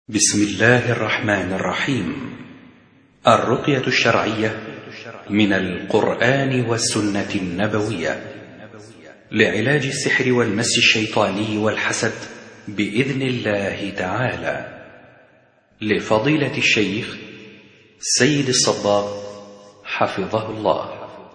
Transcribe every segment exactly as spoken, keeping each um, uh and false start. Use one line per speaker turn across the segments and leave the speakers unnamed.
بسم الله الرحمن الرحيم. الرقية الشرعية من القرآن والسنة النبوية لعلاج السحر والمس الشيطاني والحسد بإذن الله تعالى، لفضيلة الشيخ سيد الصباغ حفظه الله.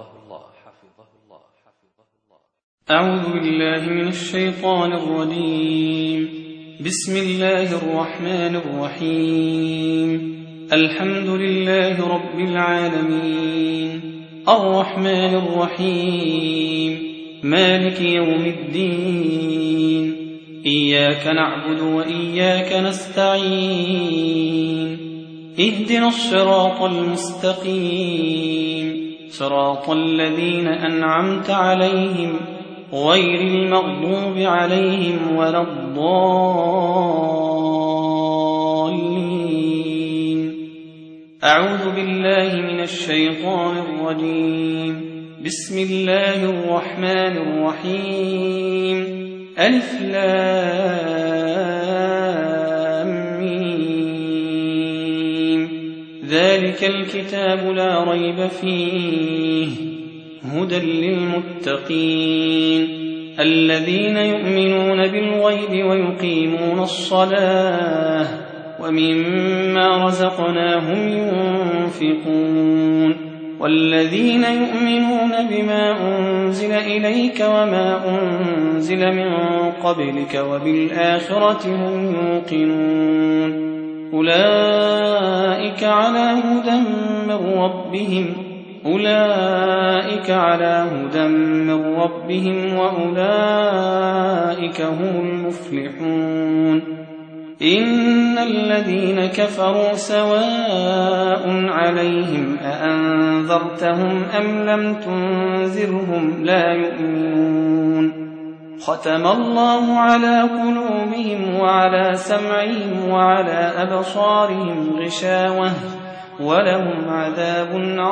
أعوذ بالله من الشيطان الرجيم. بسم الله الرحمن الرحيم. الحمد لله رب العالمين، الرحمن الرحيم، مالك يوم الدين. إياك نعبد وإياك نستعين. اهدنا الصراط المستقيم، صراط الذين أنعمت عليهم غير المغضوب عليهم ولا الضالين. أعوذ بالله من الشيطان الرجيم. بسم الله الرحمن الرحيم. ألف لام ميم. ذلك الكتاب لا ريب فيه هدى للمتقين الذين يؤمنون بالغيب ويقيمون الصلاة ومما رزقناهم ينفقون والذين يؤمنون بما أنزل إليك وما أنزل من قبلك وبالآخرة هم يوقنون أولئك على هدى من ربهم أولئك على هدى من ربهم وأولئك هم المفلحون. إن الذين كفروا سواء عليهم أأنذرتهم أم لم تنذرهم لا يؤمنون. ختم الله على قلوبهم وعلى سمعهم وعلى أبصارهم غشاوة ولهم عذاب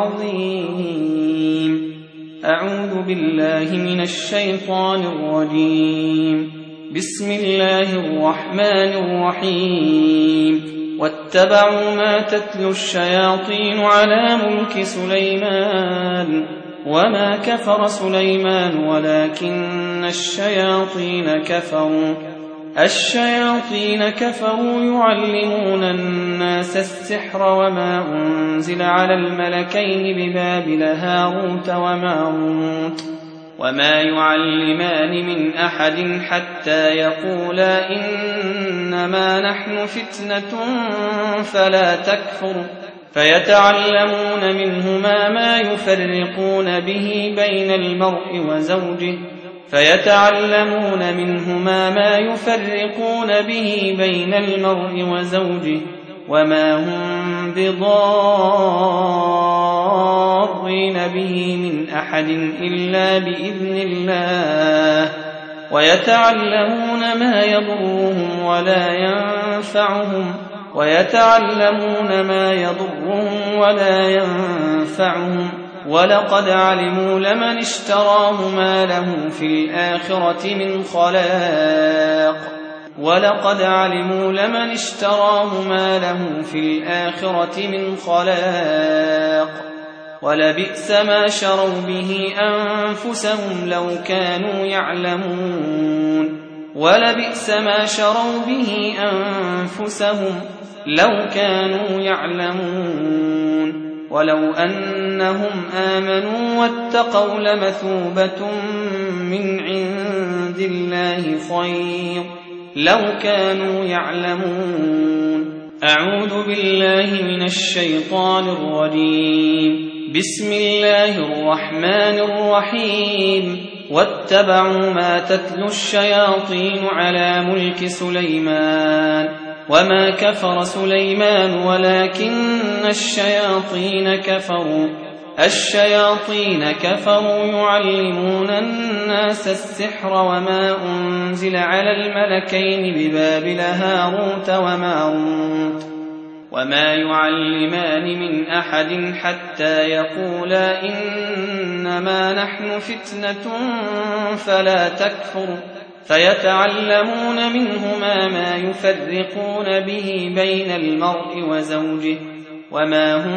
عظيم. أعوذ بالله من الشيطان الرجيم. بسم الله الرحمن الرحيم. واتبعوا ما تتلو الشياطين على ملك سليمان وما كفر سليمان ولكن الشياطين كفروا الشياطين كفروا يعلمون الناس السحر وما أنزل على الملكين ببابل هاروت وماروت وما يعلمان من أحد حتى يقولا إنما نحن فتنة فلا تكفر فيتعلمون منهما ما يفرقون به بين المرء وزوجه فيتعلمون منهما ما يفرقون به بين المرء وزوجه وما هم بضارين به من أحد إلا بإذن الله ويتعلمون ما يضرهم ولا ينفعهم ويتعلمون ما يضرهم ولا ينفعهم ولقد علموا لمن اشتراه ما له في الآخرة من خلاق ولقد علموا لمن اشتراه ما له في الآخرة من خلاق ولبئس ما شروا به أنفسهم لو كانوا يعلمون ولبئس ما شروا به أنفسهم لو كانوا يعلمون ولو أنهم آمنوا واتقوا لمثوبة من عند الله خير لو كانوا يعلمون. أعوذ بالله من الشيطان الرجيم. بسم الله الرحمن الرحيم. واتبعوا ما تتلو الشياطين على ملك سليمان وما كفر سليمان ولكن الشياطين كفروا الشياطين كفروا يعلمون الناس السحر وما أنزل على الملكين ببابل هاروت وماروت وما يعلمان من أحد حتى يقولا إنما نحن فتنة فلا تكفر فيتعلمون منهما ما يفرقون به بين المرء وزوجه وما هم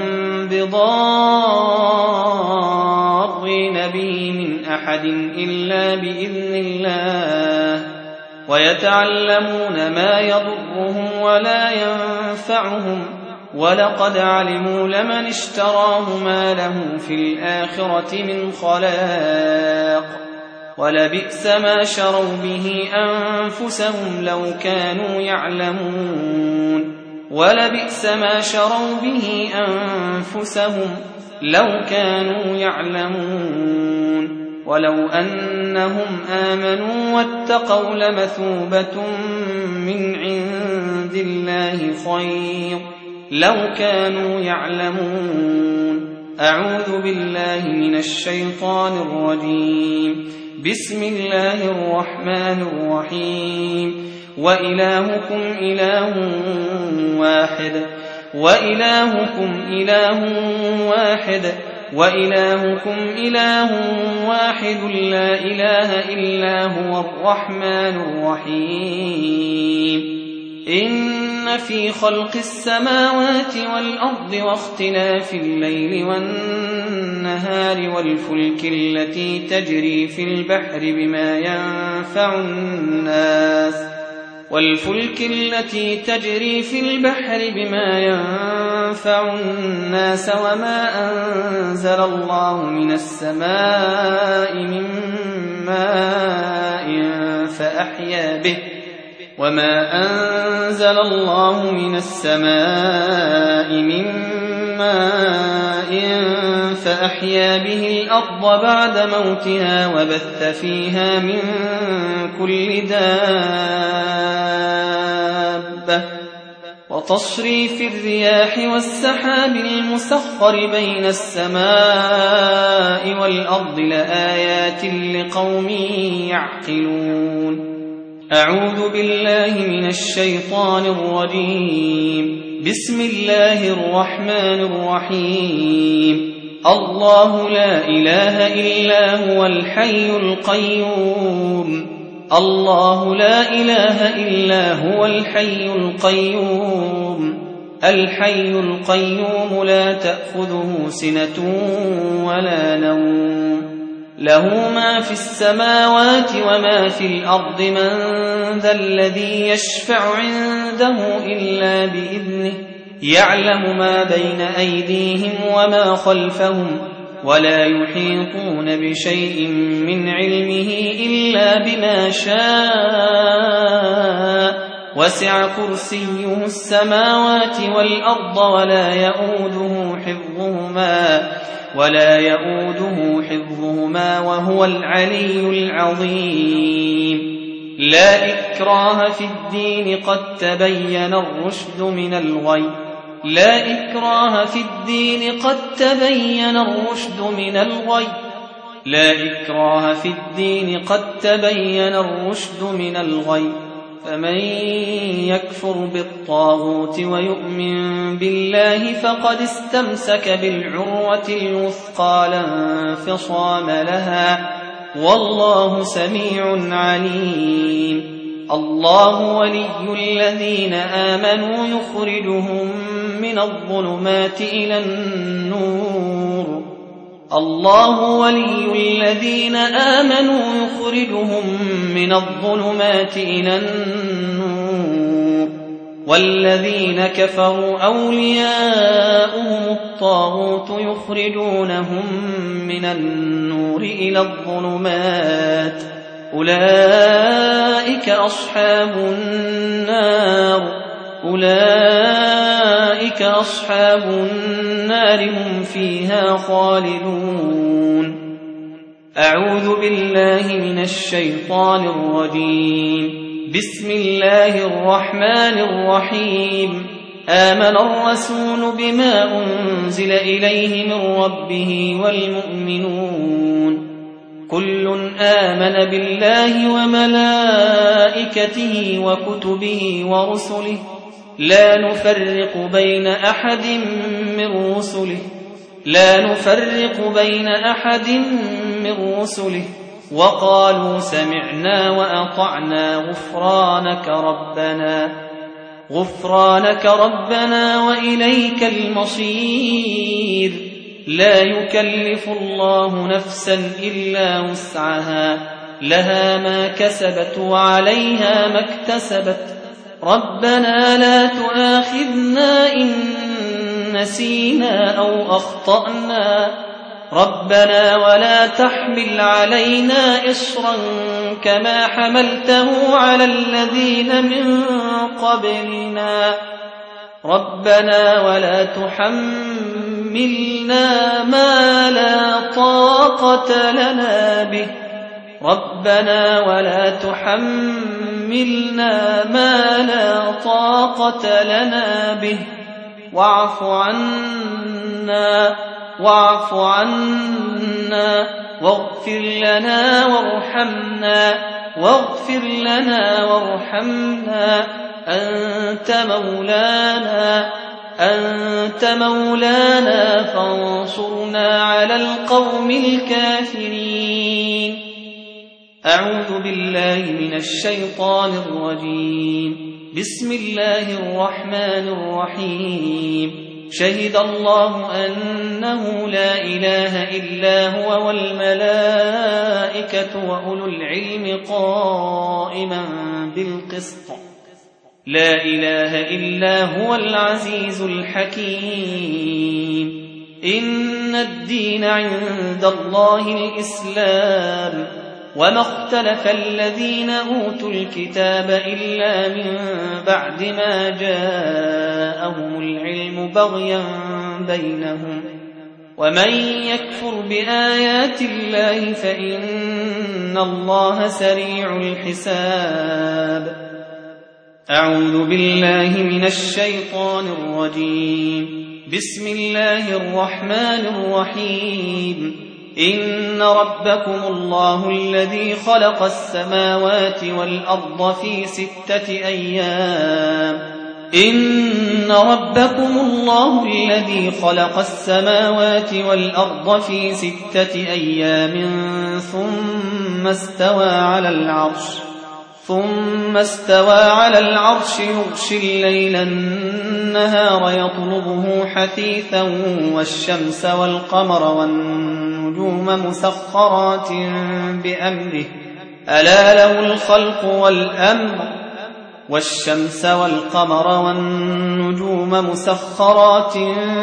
بضارين به من أحد إلا بإذن الله ويتعلمون ما يضرهم ولا ينفعهم ولقد علموا لمن اشتراه ما له في الآخرة من خلاق ولبئس ما شروا به أنفسهم لو كانوا يعلمون ولبئس ما شروا به أنفسهم لو كانوا يعلمون ولو أنهم آمنوا واتقوا لمثوبة من عند الله خير لو كانوا يعلمون. أعوذ بالله من الشيطان الرجيم. بسم الله الرحمن الرحيم. وإلهكم إله واحد وإلهكم إله واحد وإلهكم إله واحد لا إله إلا هو الرحمن الرحيم. إن في خلق السماوات والأرض واختلاف الليل والنهار والفلك التي تجري في البحر بما ينفع الناس والفلك التي تجري في البحر بما ينفع الناس وما أنزل الله من السماء من ماء فأحيا به وما أنزل الله من السماء من ماء فأحيا به الأرض بعد موتها وبث فيها من كل دابة وتصريف الرياح والسحاب المسخر بين السماء والأرض لآيات لقوم يعقلون. أعوذ بالله من الشيطان الرجيم. بسم الله الرحمن الرحيم. الله لا إله إلا هو الحي القيوم الله لا إله إلا هو الحي القيوم الحي القيوم لا تأخذه سنة ولا نوم له ما في السماوات وما في الأرض من ذا الذي يشفع عنده إلا بإذنه يعلم ما بين أيديهم وما خلفهم ولا يحيطون بشيء من علمه إلا بما شاء وسع كرسيه السماوات والأرض ولا يؤوده حفظهما ولا يؤوده حفظهما وهو العلي العظيم. لا إكراه في الدين قد تبين الرشد من الغي لا إكراه في الدين قد تبين الرشد من الغي لا إكراه في الدين قد تبين الرشد من الغي فمن يكفر بالطاغوت ويؤمن بالله فقد استمسك بالعروة الوثقى لا انفصام لها والله سميع عليم. الله ولي الذين آمنوا يخرجهم من الظلمات إلى النور الله ولي الذين آمنوا يخرجهم من الظلمات إلى النور والذين كفروا أولياؤهم الطاغوت يخرجونهم من النور إلى الظلمات أولئك أصحاب النار أولئك أصحاب النار هم فيها خالدون. أعوذ بالله من الشيطان الرجيم. بسم الله الرحمن الرحيم. آمن الرسول بما أنزل إليه من ربه والمؤمنون كل آمن بالله وملائكته وكتبه ورسله لا نفرق بين أحد من رسله لا نفرق بين أحد من رسله وقالوا سمعنا وأطعنا غفرانك ربنا غفرانك ربنا وإليك المصير. لا يكلف الله نفسا إلا وسعها، لها ما كسبت وعليها ما اكتسبت. ربنا لا تؤاخذنا إن نسينا أو أخطأنا، ربنا ولا تحمل علينا إصرا كما حملته على الذين من قبلنا، ربنا ولا تحملنا ما لا طاقة لنا به، ربنا ولا تحملنا ما لا طاقة لنا به، واعف عنا واعف عنا واغفر لنا وارحمنا واغفر لنا وارحمنا أنت مولانا أنت مولانا فانصرنا على القوم الكافرين. أعوذ بالله من الشيطان الرجيم. بسم الله الرحمن الرحيم. شهد الله أنه لا إله إلا هو والملائكة وأولو العلم قائما بالقسط، لا إله إلا هو العزيز الحكيم. إن الدين عند الله الإسلام، وما اختلف الذين أوتوا الكتاب إلا من بعد ما جاءهم العلم بغيا بينهم، ومن يكفر بآيات الله فإن الله سريع الحساب. أعوذ بالله من الشيطان الرجيم. بسم الله الرحمن الرحيم. إن ربكم الله الذي خلق السماوات والأرض في ستة أيام إن ربكم الله الذي خلق السماوات والأرض في ستة أيام ثم استوى على العرش ثم استوى على العرش يغشي الليل النهار يطلبه حثيثا والشمس والقمر والنجوم مسخرات بأمره ألا له الخلق والأمر والشمس والقمر والنجوم مسخرات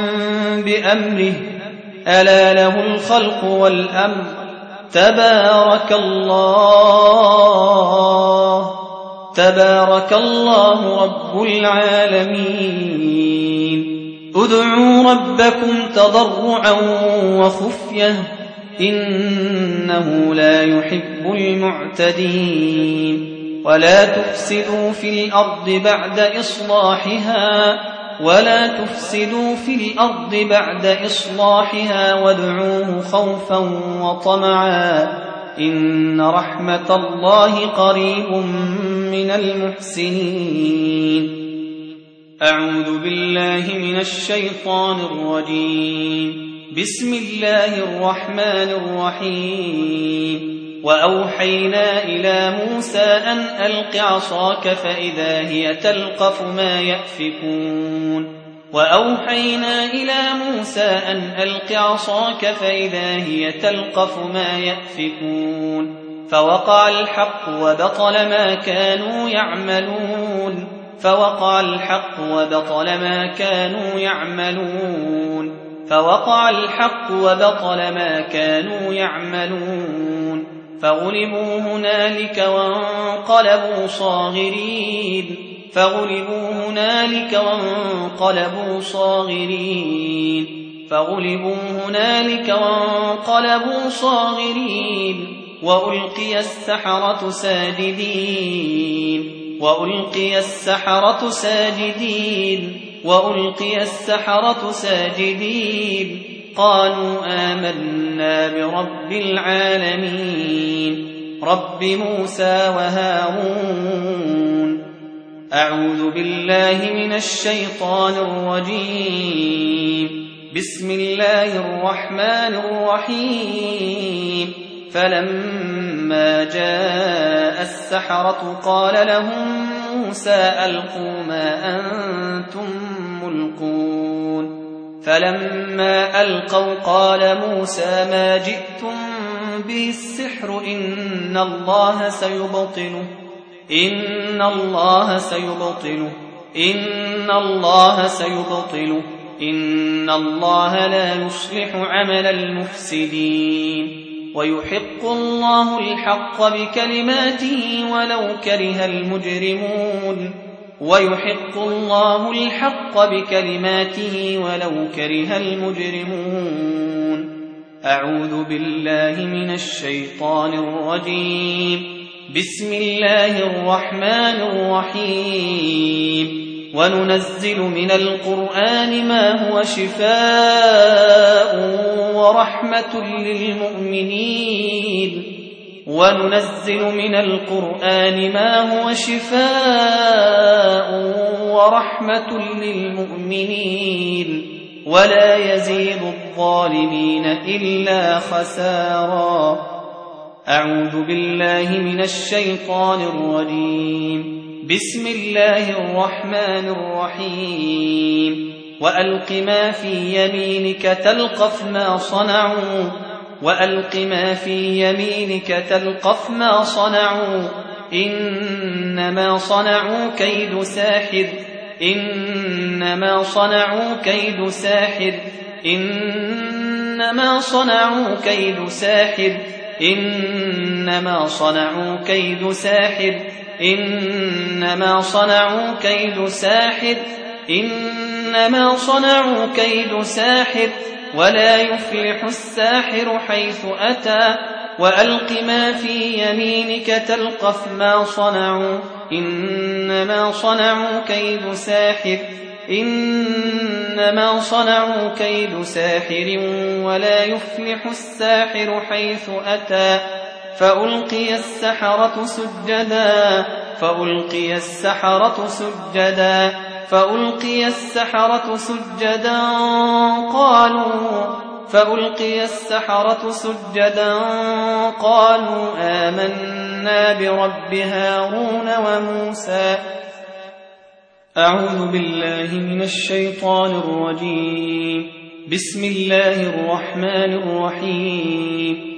بأمره ألا له الخلق والأمر تبارك الله تبارك الله رب العالمين. ادعوا ربكم تضرعا وخفية إنه لا يحب المعتدين. ولا تفسدوا في الأرض بعد إصلاحها ولا تفسدوا في الأرض بعد إصلاحها وادعوه خوفا وطمعا إن رحمة الله قريب من المحسنين. أعوذ بالله من الشيطان الرجيم. بسم الله الرحمن الرحيم. وأوحينا إلى موسى أن ألق عصاك فإذا هي تلقف ما يأفكون وأوحينا إلى موسى أن ألق عصاك فإذا هي تلقف ما يأفكون فوقع الحق وبطل ما كانوا يعملون فوقع الحق وبطل ما كانوا يعملون فوقع الحق وبطل ما كانوا يعملون فغلبوا هنالك وانقلبوا صاغرين فغلبوا هنالك وانقلبوا صاغرين فغلبوا هنالك وانقلبوا صاغرين وألقي السحرة ساجدين وألقي السحرة ساجدين وألقي السحرة ساجدين قالوا آمنا برب العالمين رب موسى وهارون. أعوذ بالله من الشيطان الرجيم. بسم الله الرحمن الرحيم. فلما فلما جاء السحرة قال لهم موسى ألقوا ما أنتم ملقون فلما ألقوا قال موسى ما جئتم به السحر إن الله سيبطله إن الله سيبطله إن الله سيبطله إن الله لا يصلح عمل المفسدين ويحق الله الحق بكلماته ولو كره المجرمون ويحق الله الحق بكلماته ولو كره المجرمون أعوذ بالله من الشيطان الرجيم بسم الله الرحمن الرحيم وننزل من القرآن ما هو شفاء ورحمة للمؤمنين وننزل من القرآن ما هو شفاء ورحمة للمؤمنين ولا يزيد الظالمين إلا خسارا أعوذ بالله من الشيطان الرجيم بسم الله الرحمن الرحيم وألق ما في يمينك تلقف ما صنعوا وألق ما في يمينك تلقف ما صنعوا إنما صنعوا كيد ساحر إنما صنعوا كيد ساحر إنما صنعوا كيد ساحر إنما صنعوا كيد ساحر إنما صنعوا كيد ساحر إنما صنعوا كيد ساحر ولا يفلح الساحر حيث أتى وألق ما في يمينك تلقف ما صنعوا إنما صنعوا كيد ساحر إنما صنعوا كيد ساحر ولا يفلح الساحر حيث أتى فألقي السحرة سجدا فألقي السحرة سجدا فألقي السحرة سجدا قالوا فألقي السحرة سجدا قالوا آمنا برب هارون وموسى أعوذ بالله من الشيطان الرجيم بسم الله الرحمن الرحيم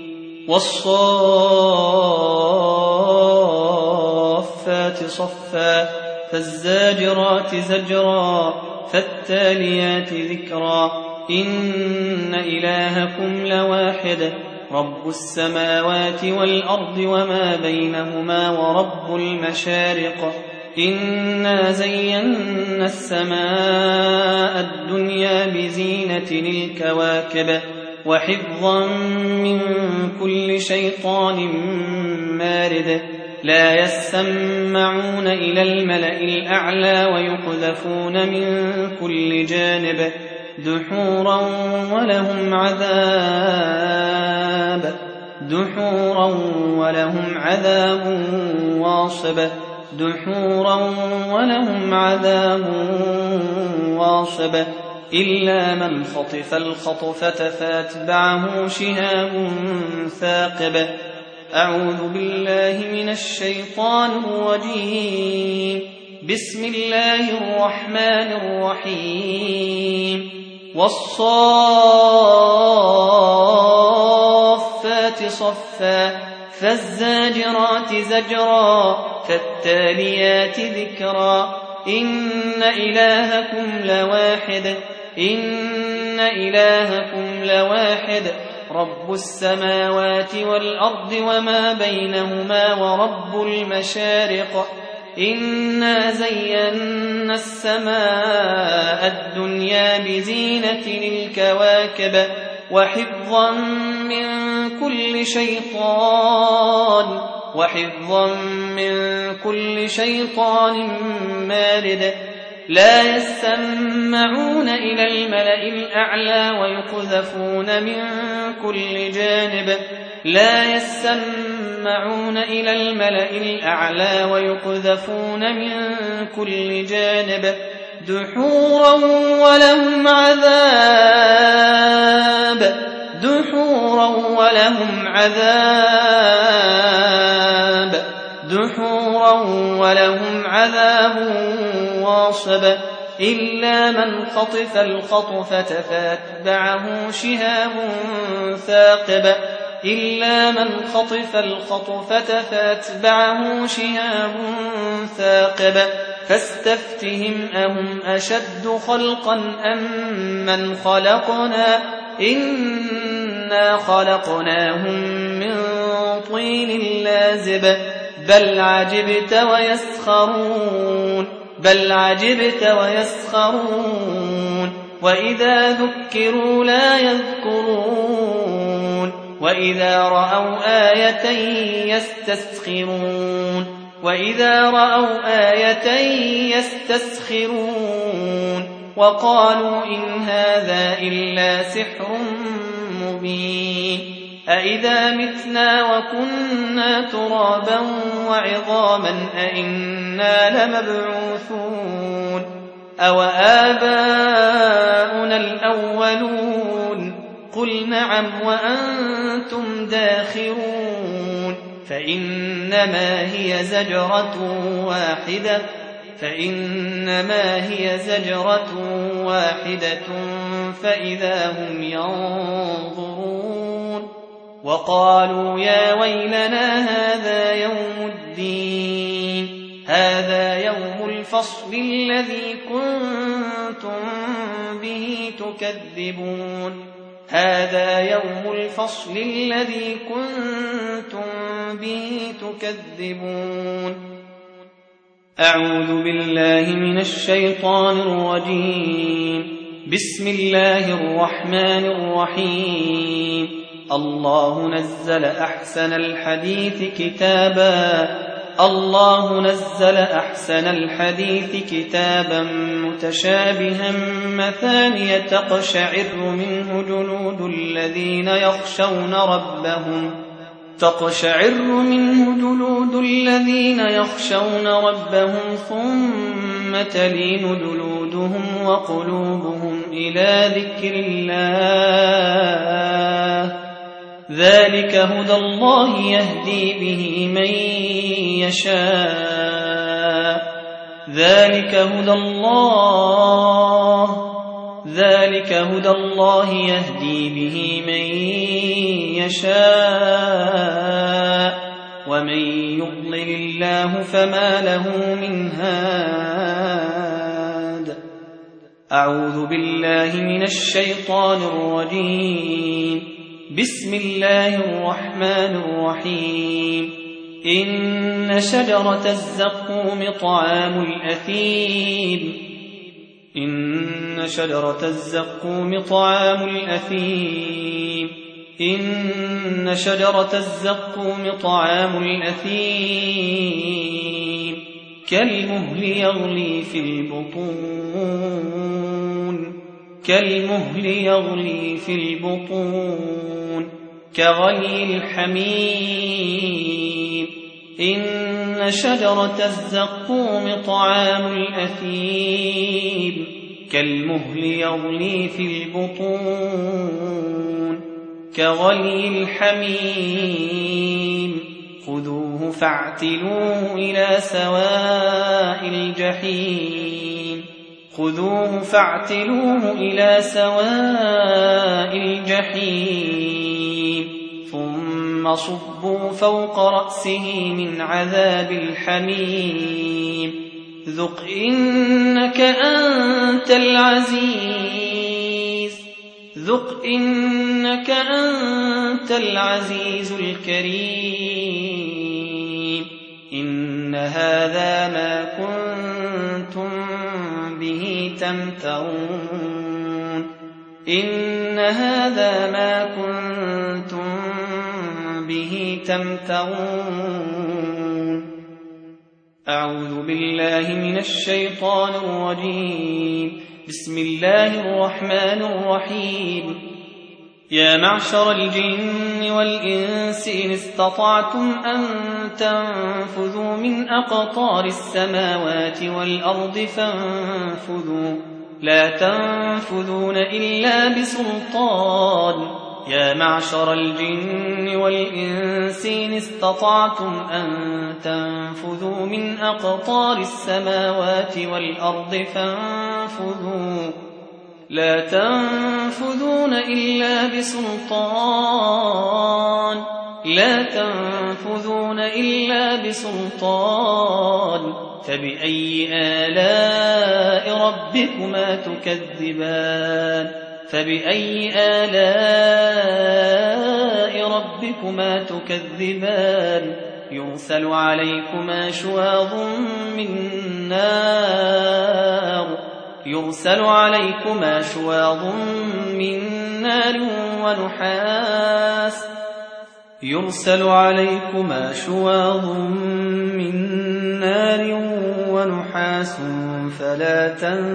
والصافات صفا فالزاجرات زجرا فالتاليات ذكرا إن إلهكم لواحد رب السماوات والأرض وما بينهما ورب المشارق إنا زينا السماء الدنيا بزينة الكواكب وحفظا من كل شيطان مارد لا يسمعون إلى الملأ الأعلى ويقذفون من كل جانب دحورا ولهم عذاب دحورا ولهم عذاب واصب دحورا ولهم عذاب واصب إلا من خطف الخطفة فاتبعه شهاب ثاقب أعوذ بالله من الشيطان الرجيم بسم الله الرحمن الرحيم والصافات صفا فالزاجرات زجرا فالتاليات ذكرا إن إلهكم لواحد إن إلهكم لواحد رب السماوات والأرض وما بينهما ورب المشارق إنا زينا السماء الدنيا بزينة الكواكب وحفظا من كل شيطان وحفظا من كل شيطان مارد لا يسمعون إلى الملأ الأعلى ويقذفون من كل جانب لا يسمعون إلى الملأ الأعلى ويقذفون من كل جانب دحورا ولهم عذاب دحورا ولهم عذاب دحورا ولهم عذاب واصب إلا من خطف الخطفة فاتبعه شهاب ثاقب إلا من خطف الخطفة فاتبعه شهاب ثاقب فاستفتهم أهم أشد خلقا أم من خلقنا إنا خلقناهم من طين لازب بل عجبت ويسخرون بل عجبت ويسخرون وإذا ذكروا لا يذكرون وإذا رأوا آية يستسخرون وإذا رأوا آية يستسخرون وقالوا إن هذا إلا سحر مبين أإذا متنا وكنا ترابا وعظاما أإنا لمبعوثون أو آباؤنا الأولون قل نعم وأنتم داخرون فإنما هي زجرة واحدة فإنما هي زجرة واحدة فإذا هم ينظرون وقالوا يا ويلنا هذا يوم الدين هذا يوم الفصل الذي كنتم به تكذبون هذا يوم الفصل الذي كنتم به تكذبون أعوذ بالله من الشيطان الرجيم بسم الله الرحمن الرحيم الله نزل أحسن الحديث كتابا الله نزل أحسن الحديث كتابا متشابها مثانية تقشعر منه جلود الذين يخشون ربهم تقشعر منه جلود الذين يخشون ربهم ثم تلين جلودهم وقلوبهم إلى ذكر الله ذلك هدى الله يهدي به من يشاء ذلك هدى الله ذلك هدى الله يهدي به من يشاء ومن يضلل الله فما له من هاد أعوذ بالله من الشيطان الرجيم بسم الله الرحمن الرحيم إن شجرة الزقوم طعام الأثيم إن شجرة الزقوم طعام الأثيم إن شجرة الزقوم طعام الأثيم كالمهل يغلي في البطون كالمهل يغلي في البطون كغلي الحميم إن شجرة الزقوم طعام الأثيم كالمهل يغلي في البطون كغلي الحميم خذوه فاعتلوه إلى سواء الجحيم خذوه فاعتلوه إلى سواء الجحيم ثم صبوا فوق رأسه من عذاب الحميم ذق إنك أنت العزيز ذق إنك أنت العزيز الكريم إن هذا ما كنتم به تمترون إن هذا ما كنتم به تمترون أعوذ بالله من الشيطان الرجيم بسم الله الرحمن الرحيم يا معشر الجن والإنس إن استطعتم أن تنفذوا من أقطار السماوات والأرض فانفذوا لا تنفذون إلا بسلطان يا معشر الجن والإنس إن استطعتم أن تنفذوا من أقطار السماوات والأرض فانفذوا لا تنفذون إلا بسلطان لا تنفذون إلا بسلطان فبأي آلاء ربكما تكذبان فبأي آلاء ربكما تكذبان يرسل عليكما شواظ من نار يرسل عليكما شواظ من نار ونحاس يرسل عليكما شواظ من نار ونحاس فلا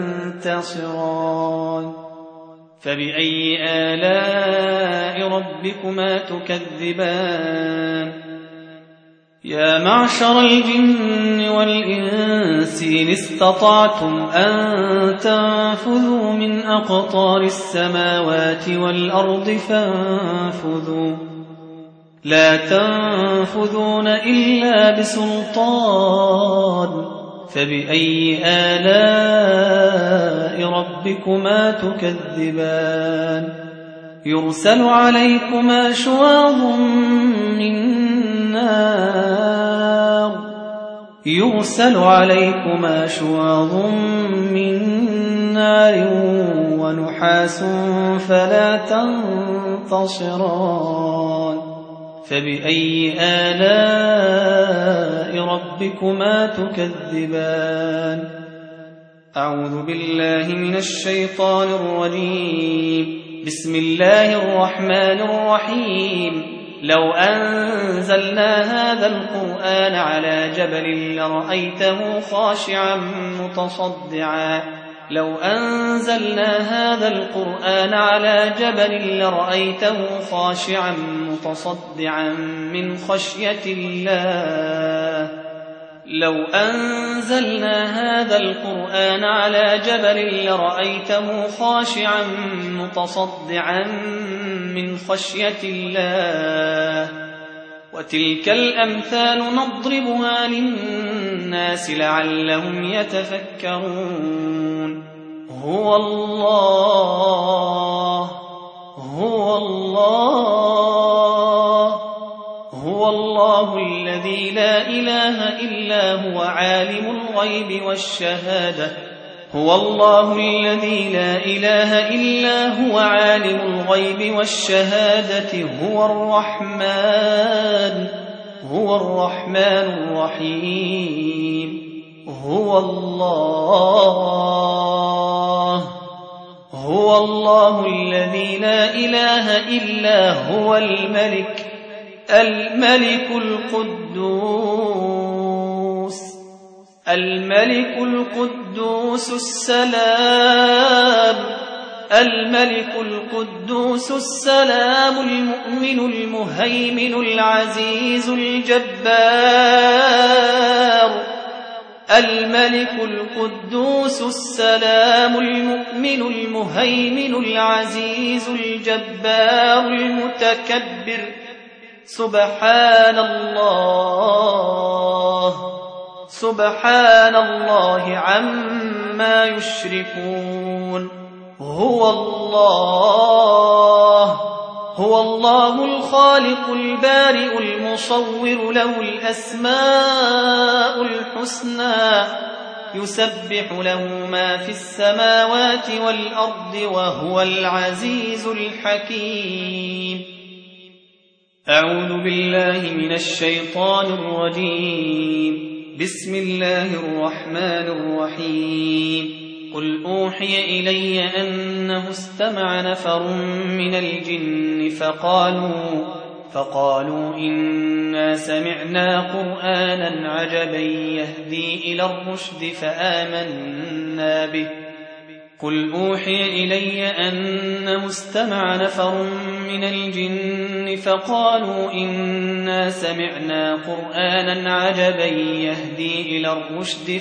تنتصران فبأي آلاء ربكما تكذبان يا معشر الجن والإنس إن استطعتم أن تنفذوا من أقطار السماوات والأرض فانفذوا لا تنفذون إلا بسلطان فبأي آلاء ربكما تكذبان يرسل عليكما شواظ من نار يرسل عليكما شواظ من نار ونحاس فلا تنتصران فبأي آلاء ربكما تكذبان أعوذ بالله من الشيطان الرجيم بسم الله الرحمن الرحيم لو أنزلنا هذا القرآن على جبل لرأيته خاشعا متصدعا لو أنزلنا هذا القرآن على جبل لرأيته خاشعا متصدعا من خشية الله لو أنزلنا هذا القرآن على جبل لرأيته خاشعا متصدعا من خشية الله وتلك الأمثال نضربها للناس لعلهم يتفكرون هو الله هو الله هو الله الذي لا إله إلا هو عالم الغيب والشهادة هو الله الذي لا إله إلا هو عالم الغيب والشهادة هو الرحمن هو الرحمن الرحيم هو الله هو الله الذي لا إله إلا هو الملك الملك القدوس الملك القدوس السلام الملك القدوس السلام المؤمن المهيمن العزيز الجبار الملك القدوس السلام المؤمن المهيمن العزيز الجبار المتكبر سبحان الله سبحان الله عما يشركون هو الله هو الله الخالق البارئ المصور له الأسماء الحسنى يسبح له ما في السماوات والأرض وهو العزيز الحكيم أعوذ بالله من الشيطان الرجيم بسم الله الرحمن الرحيم قل أوحي إلي أنه استمع نفر من الجن فقالوا فقالوا إنا سمعنا قرآنا عجبا يهدي إلى الرشد فآمنا به قل أوحي إلي أنه استمع نفر من الجن فقالوا إنا سمعنا قرآنا عجبا يهدي إلى الرشد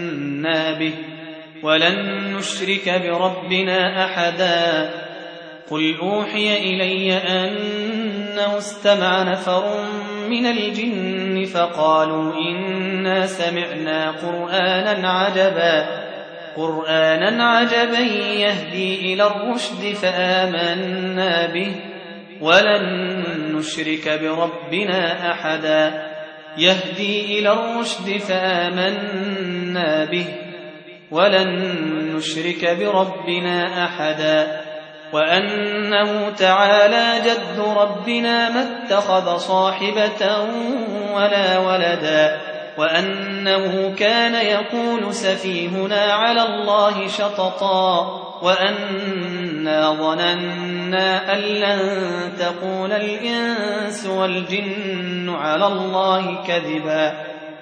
فآمنا به ولن نشرك بربنا أحدا قل أوحي إلي أنه استمع نفر من الجن فقالوا إنا سمعنا قرآنا عجبا قرآنا عجبا يهدي إلى الرشد فآمنا به ولن نشرك بربنا أحدا يهدي إلى الرشد فآمنا به ولن نشرك بربنا أحدا وأنه تعالى جد ربنا ما اتخذ صاحبة ولا ولدا وأنه كان يقول سفيهنا على الله شططا وأنا ظننا أن لن تقول الإنس والجن على الله كذبا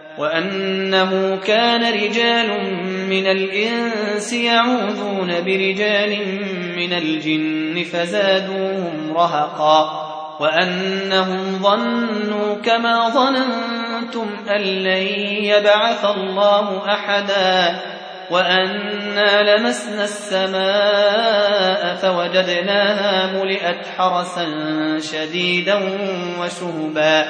وأنه كان رجال من الإنس يعوذون برجال من الجن فزادوهم رهقا وأنهم ظنوا كما ظننتم أن لن يبعث الله أحدا وأنا لمسنا السماء فوجدناها ملئت حرسا شديدا وشهبا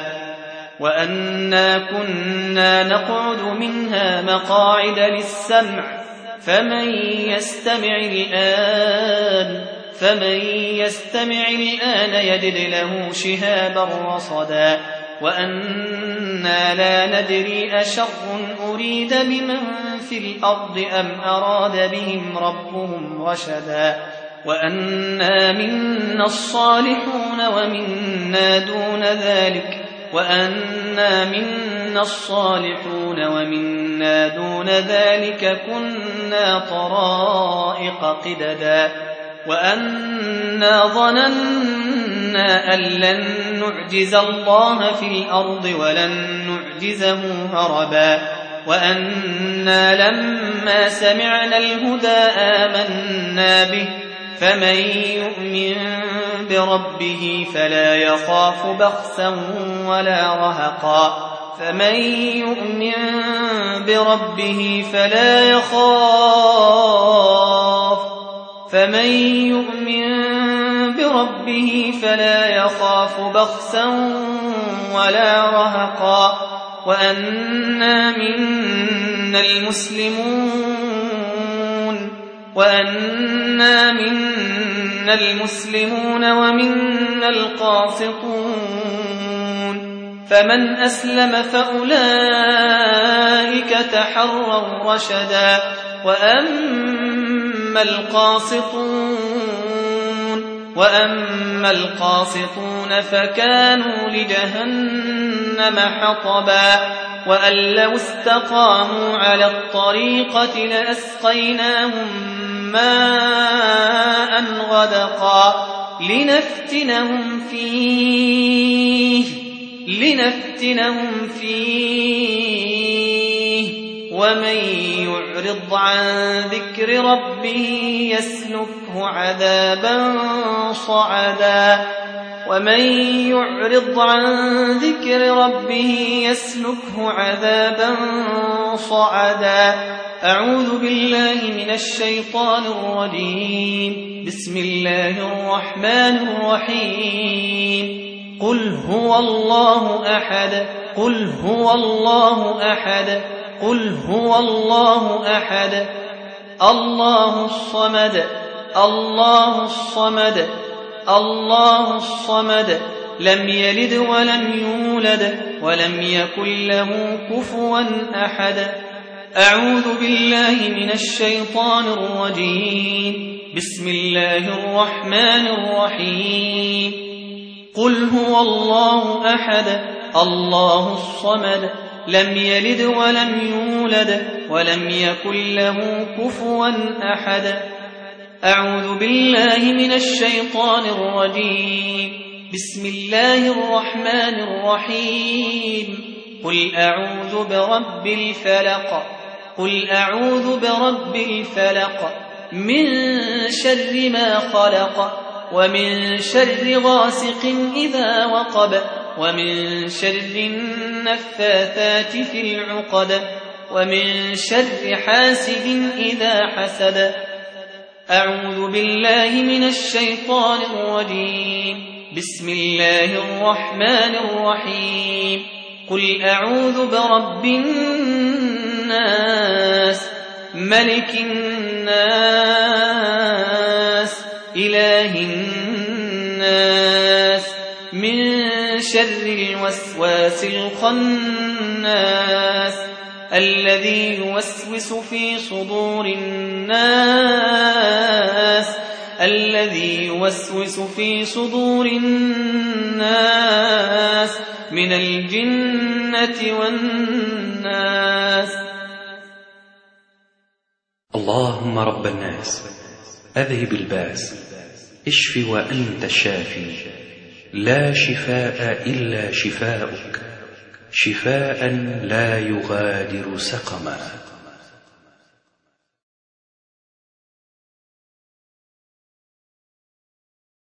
وأنا كنا نقعد منها مقاعد للسمع فمن يستمع الآن فمن يستمع الآن يجد له شهابا رصدا وأنا لا ندري أشر أريد بمن في الأرض أم أراد بهم ربهم رشدا وأنا منا الصالحون ومنا دون ذلك وأنا منا الصالحون ومنا دون ذلك كنا طرائق قددا وأنا ظننا أن لن نعجز الله في الأرض ولن نعجزه هربا وأنا لما سمعنا الهدى آمنا به فمن يؤمن بربه فلا يخاف بخسا ولا رهقا فمن يؤمن بربه فلا يخاف فمن يؤمن بربه فلا يخاف بخسا ولا رهقا وأنا منا المسلمون وأنا منا المسلمون ومنا القاسطون فمن أسلم فأولئك تحروا رشدا وأما القاسطون وأما القاسطون فكانوا لجهنم حطبا وأن لو استقاموا على الطريقة لأسقيناهم ماء غدقا لنفتنهم فيه لنفتنهم فيه ومن يعرض عن ذكر ربه يسلكه عذابا صعدا ومن يعرض عن ذكر ربه يسلكه عذابا صعدا أعوذ بالله من الشيطان الرجيم بسم الله الرحمن الرحيم قل هو الله أحد قل هو الله أحد قل هو الله أحد الله الصمد الله الصمد الله الصمد لم يلد ولم يولد ولم يكن له كفوا أحد أعوذ بالله من الشيطان الرجيم بسم الله الرحمن الرحيم قل هو الله أحد الله الصمد لم يلد ولم يولد ولم يكن له كفوا أحد أعوذ بالله من الشيطان الرجيم بسم الله الرحمن الرحيم قل أعوذ برب الفلق قل أعوذ برب الفلق من شر ما خلق ومن شر غاسق إذا وقب ومن شر النفاثات في العقد ومن شر حاسد إذا حسد أعوذ بالله من الشيطان الرجيم. بسم الله الرحمن الرحيم. قل أعوذ برب الناس ملك الناس إله الناس من شر الوسواس الخناس الذي يوسوس في صدور الناس الذي يوسوس في صدور الناس من الجنة والناس.
اللهم رب الناس أذهب الباس اشف وأنت الشافي لا شفاء إلا شفاؤك شفاء لا يغادر سقما.